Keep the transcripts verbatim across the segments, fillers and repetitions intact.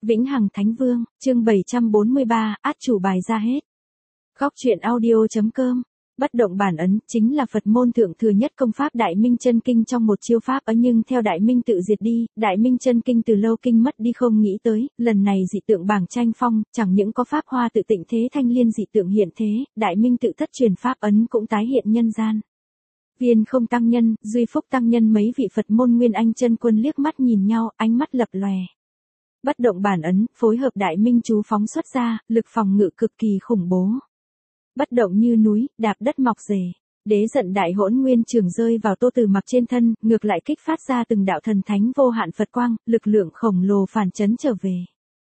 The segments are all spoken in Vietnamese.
Vĩnh Hằng Thánh Vương, chương bảy trăm bốn mươi ba, át chủ bài ra hết. Góc truyện audio.com. Bất động bản ấn chính là Phật môn thượng thừa nhất công pháp Đại Minh Chân Kinh trong một chiêu pháp ấy, nhưng theo Đại Minh tự diệt đi, Đại Minh Chân Kinh từ lâu kinh mất đi không nghĩ tới, lần này dị tượng bảng tranh phong, chẳng những có pháp hoa tự tịnh thế thanh liên dị tượng hiện thế, Đại Minh tự thất truyền pháp ấn cũng tái hiện nhân gian. Viên Không tăng nhân, Duy Phúc tăng nhân mấy vị Phật môn nguyên anh chân quân liếc mắt nhìn nhau, ánh mắt lập lòe. Bất động bản ấn, phối hợp Đại Minh chú phóng xuất ra, lực phòng ngự cực kỳ khủng bố. Bất động như núi, đạp đất mọc rể. Đế giận đại hỗn nguyên trường rơi vào Tô Tử Mặc trên thân, ngược lại kích phát ra từng đạo thần thánh vô hạn Phật quang, lực lượng khổng lồ phản chấn trở về.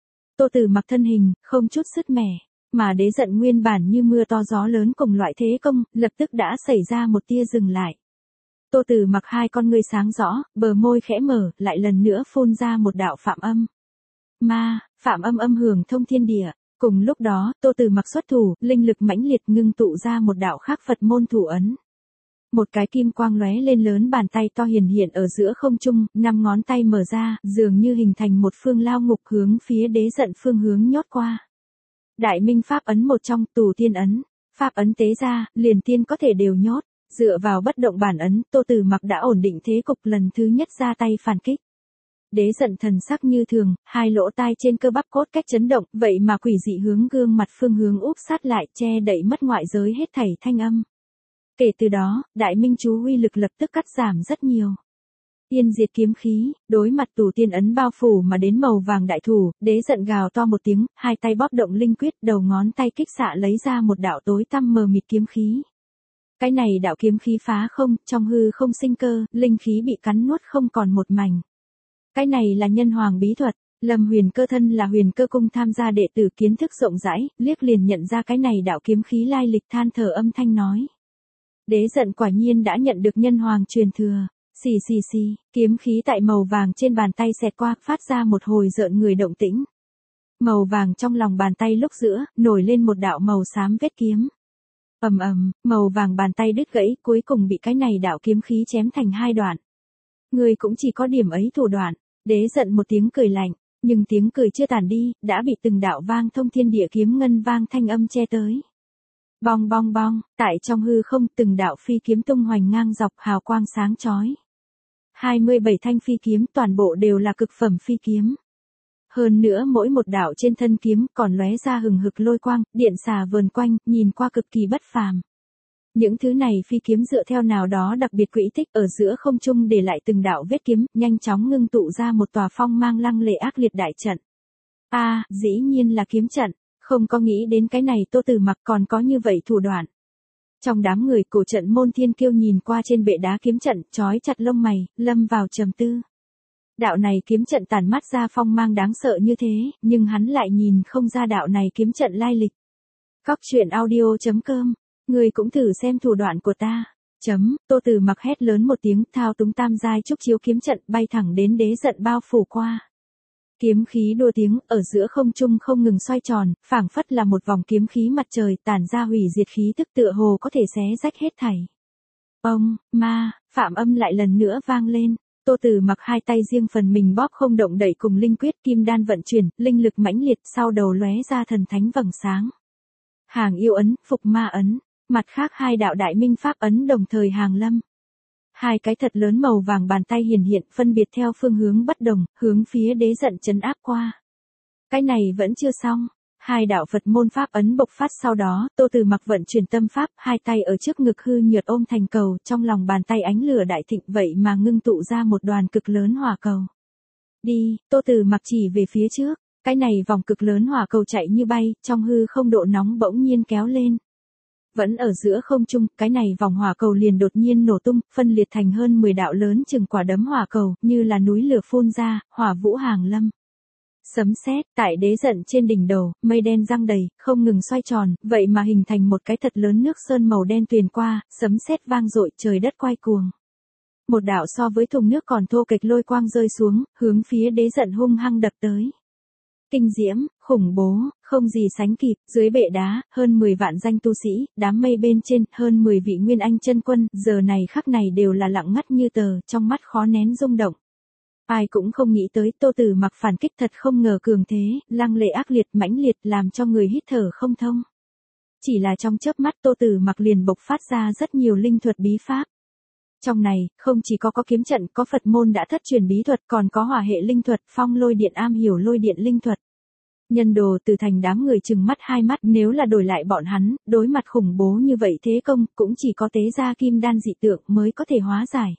Tô Tử Mặc thân hình, không chút sứt mẻ, mà đế giận nguyên bản như mưa to gió lớn cùng loại thế công, lập tức đã xảy ra một tia dừng lại. Tô Tử Mặc hai con ngươi sáng rõ, bờ môi khẽ mở, lại lần nữa phun ra một đạo phạm âm. Ma, phạm âm âm hưởng thông thiên địa. Cùng lúc đó, Tô Tử Mặc xuất thủ, linh lực mãnh liệt ngưng tụ ra một đạo khác Phật môn thủ ấn. Một cái kim quang lóe lên lớn bàn tay to hiển hiện ở giữa không trung, năm ngón tay mở ra, dường như hình thành một phương lao ngục hướng phía đế giận phương hướng nhốt qua. Đại Minh pháp ấn một trong, tù tiên ấn. Pháp ấn tế ra, liền tiên có thể đều nhốt. Dựa vào bất động bản ấn, Tô Tử Mặc đã ổn định thế cục, lần thứ nhất ra tay phản kích. Đế giận thần sắc như thường, hai lỗ tai trên cơ bắp cốt cách chấn động, vậy mà quỷ dị hướng gương mặt phương hướng úp sát lại, che đậy mất ngoại giới hết thảy thanh âm. Kể từ đó, Đại Minh chú uy lực lập tức cắt giảm rất nhiều. Tiên diệt kiếm khí, đối mặt tù tiên ấn bao phủ mà đến màu vàng đại thủ, đế giận gào to một tiếng, hai tay bóp động linh quyết, đầu ngón tay kích xạ lấy ra một đạo tối tăm mờ mịt kiếm khí. Cái này đạo kiếm khí phá không, trong hư không sinh cơ, linh khí bị cắn nuốt không còn một mảnh. Cái này là nhân hoàng bí thuật, Lâm Huyền Cơ thân là Huyền Cơ cung tham gia đệ tử kiến thức rộng rãi, liếc liền nhận ra cái này đạo kiếm khí lai lịch, than thở âm thanh nói. Đế giận quả nhiên đã nhận được nhân hoàng truyền thừa, xì xì xì, kiếm khí tại màu vàng trên bàn tay xẹt qua, phát ra một hồi rợn người động tĩnh. Màu vàng trong lòng bàn tay lúc giữa, nổi lên một đạo màu xám vết kiếm. Ầm ầm, màu vàng bàn tay đứt gãy, cuối cùng bị cái này đạo kiếm khí chém thành hai đoạn. Người cũng chỉ có điểm ấy thủ đoạn. Đế giận một tiếng cười lạnh, nhưng tiếng cười chưa tàn đi, đã bị từng đạo vang thông thiên địa kiếm ngân vang thanh âm che tới. Bong bong bong, tại trong hư không từng đạo phi kiếm tung hoành ngang dọc, hào quang sáng chói. hai mươi bảy thanh phi kiếm toàn bộ đều là cực phẩm phi kiếm. Hơn nữa mỗi một đạo trên thân kiếm còn lóe ra hừng hực lôi quang, điện xà vờn quanh, nhìn qua cực kỳ bất phàm. Những thứ này phi kiếm dựa theo nào đó đặc biệt quỹ tích ở giữa không trung để lại từng đạo vết kiếm, nhanh chóng ngưng tụ ra một tòa phong mang lăng lệ ác liệt đại trận. A, à, dĩ nhiên là kiếm trận, không có nghĩ đến cái này Tô Tử Mặc còn có như vậy thủ đoạn. Trong đám người cổ trận môn thiên kiêu nhìn qua trên bệ đá kiếm trận, chói chặt lông mày, lâm vào trầm tư. Đạo này kiếm trận tản mát ra phong mang đáng sợ như thế, nhưng hắn lại nhìn không ra đạo này kiếm trận lai lịch. Góc truyện audio.com. Người cũng thử xem thủ đoạn của ta. Chấm, Tô Tử Mặc hét lớn một tiếng, thao túng tam giai trúc chiếu kiếm trận, bay thẳng đến đế giận bao phủ qua. Kiếm khí đua tiếng, ở giữa không trung không ngừng xoay tròn, phảng phất là một vòng kiếm khí mặt trời, tản ra hủy diệt khí tức tựa hồ có thể xé rách hết thảy. Ông, ma, phạm âm lại lần nữa vang lên. Tô Tử Mặc hai tay riêng phần mình bóp không động đẩy cùng linh quyết, kim đan vận chuyển, linh lực mãnh liệt, sau đầu lóe ra thần thánh vầng sáng. Hàng yêu ấn, phục ma ấn. Mặt khác hai đạo Đại Minh pháp ấn đồng thời hàng lâm. Hai cái thật lớn màu vàng bàn tay hiển hiện, phân biệt theo phương hướng bất đồng, hướng phía đế giận trấn áp qua. Cái này vẫn chưa xong. Hai đạo Phật môn pháp ấn bộc phát sau đó, Tô Tử Mặc vận chuyển tâm pháp, hai tay ở trước ngực hư nhược ôm thành cầu, trong lòng bàn tay ánh lửa đại thịnh, vậy mà ngưng tụ ra một đoàn cực lớn hỏa cầu. Đi, Tô Tử Mặc chỉ về phía trước, cái này vòng cực lớn hỏa cầu chạy như bay, trong hư không độ nóng bỗng nhiên kéo lên. Vẫn ở giữa không trung, cái này vòng hỏa cầu liền đột nhiên nổ tung, phân liệt thành hơn mười đạo lớn chừng quả đấm hỏa cầu, như là núi lửa phun ra, hỏa vũ hàng lâm. Sấm sét, tại đế giận trên đỉnh đầu, mây đen giăng đầy, không ngừng xoay tròn, vậy mà hình thành một cái thật lớn nước sơn màu đen tuyền qua, sấm sét vang dội, trời đất quay cuồng. Một đạo so với thùng nước còn thô kệch lôi quang rơi xuống, hướng phía đế giận hung hăng đập tới. Kinh diễm, khủng bố, không gì sánh kịp, dưới bệ đá, hơn mười vạn danh tu sĩ, đám mây bên trên, hơn mười vị nguyên anh chân quân, giờ này khắc này đều là lặng ngắt như tờ, trong mắt khó nén rung động. Ai cũng không nghĩ tới Tô Tử Mặc phản kích thật không ngờ cường thế, lăng lệ ác liệt mãnh liệt làm cho người hít thở không thông. Chỉ là trong chớp mắt Tô Tử Mặc liền bộc phát ra rất nhiều linh thuật bí pháp. Trong này, không chỉ có có kiếm trận, có Phật môn đã thất truyền bí thuật, còn có hỏa hệ linh thuật, phong lôi điện am hiểu lôi điện linh thuật. Nhân đồ Từ Thành đám người trừng mắt hai mắt, nếu là đổi lại bọn hắn, đối mặt khủng bố như vậy thế công, cũng chỉ có tế gia kim đan dị tượng mới có thể hóa giải.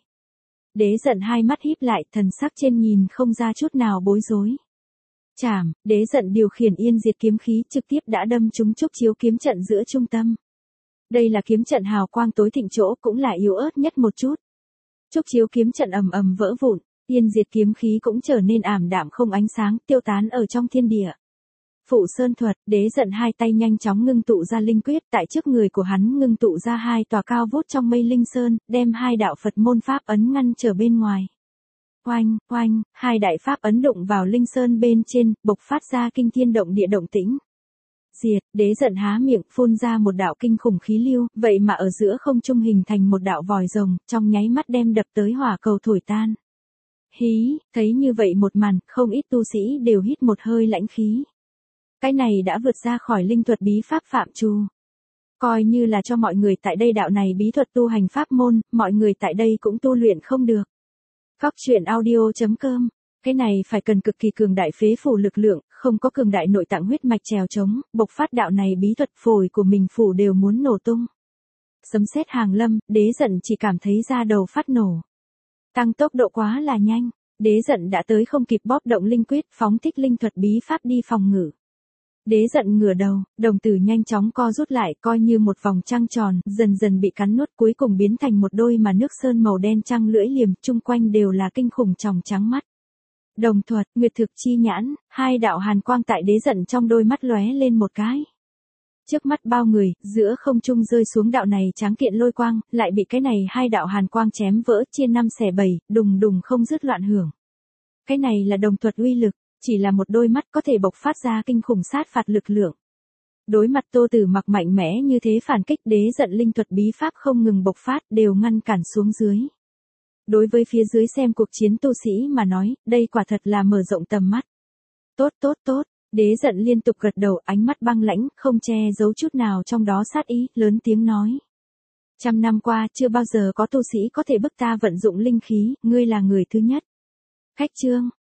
Đế giận hai mắt híp lại, thần sắc trên nhìn không ra chút nào bối rối. Chảm, đế giận điều khiển yên diệt kiếm khí trực tiếp đã đâm trúng trúc chiếu kiếm trận giữa trung tâm. Đây là kiếm trận hào quang tối thịnh chỗ, cũng là yếu ớt nhất một chút. Trúc chiếu kiếm trận ầm ầm vỡ vụn, yên diệt kiếm khí cũng trở nên ảm đạm không ánh sáng, tiêu tán ở trong thiên địa. Phụ Sơn thuật, đế giận hai tay nhanh chóng ngưng tụ ra linh quyết, tại trước người của hắn ngưng tụ ra hai tòa cao vút trong mây linh sơn, đem hai đạo Phật môn pháp ấn ngăn trở bên ngoài. Oanh, oanh, hai đại pháp ấn đụng vào linh sơn bên trên, bộc phát ra kinh thiên động địa động tĩnh. Diệt, đế giận há miệng, phun ra một đạo kinh khủng khí lưu, vậy mà ở giữa không trung hình thành một đạo vòi rồng, trong nháy mắt đem đập tới hỏa cầu thổi tan. Hí, thấy như vậy một màn, không ít tu sĩ đều hít một hơi lãnh khí. Cái này đã vượt ra khỏi linh thuật bí pháp phạm trù. Coi như là cho mọi người tại đây đạo này bí thuật tu hành pháp môn, mọi người tại đây cũng tu luyện không được. Góc truyện audio chấm com. Cái này phải cần cực kỳ cường đại phế phủ lực lượng, không có cường đại nội tạng huyết mạch trèo trống, bộc phát đạo này bí thuật phổi của mình phủ đều muốn nổ tung. Sấm sét hàng lâm, đế giận chỉ cảm thấy da đầu phát nổ. Tăng tốc độ quá là nhanh, đế giận đã tới không kịp bóp động linh quyết, phóng thích linh thuật bí pháp đi phòng ngự. Đế giận ngửa đầu, đồng tử nhanh chóng co rút lại, coi như một vòng trăng tròn, dần dần bị cắn nuốt, cuối cùng biến thành một đôi mà nước sơn màu đen trăng lưỡi liềm, chung quanh đều là kinh khủng tròng trắng mắt. Đồng thuật, nguyệt thực chi nhãn, hai đạo hàn quang tại đế giận trong đôi mắt lóe lên một cái. Trước mắt bao người, giữa không trung rơi xuống đạo này tráng kiện lôi quang, lại bị cái này hai đạo hàn quang chém vỡ, chia năm xẻ bảy, đùng đùng không dứt loạn hưởng. Cái này là đồng thuật uy lực, chỉ là một đôi mắt có thể bộc phát ra kinh khủng sát phạt lực lượng. Đối mặt Tô Tử Mặc mạnh mẽ như thế phản kích, đế giận linh thuật bí pháp không ngừng bộc phát, đều ngăn cản xuống dưới. Đối với phía dưới xem cuộc chiến tu sĩ mà nói, đây quả thật là mở rộng tầm mắt. Tốt tốt tốt, đế giận liên tục gật đầu, ánh mắt băng lãnh, không che giấu chút nào trong đó sát ý, lớn tiếng nói. Trăm năm qua, chưa bao giờ có tu sĩ có thể bức ta vận dụng linh khí, ngươi là người thứ nhất. Khách chương,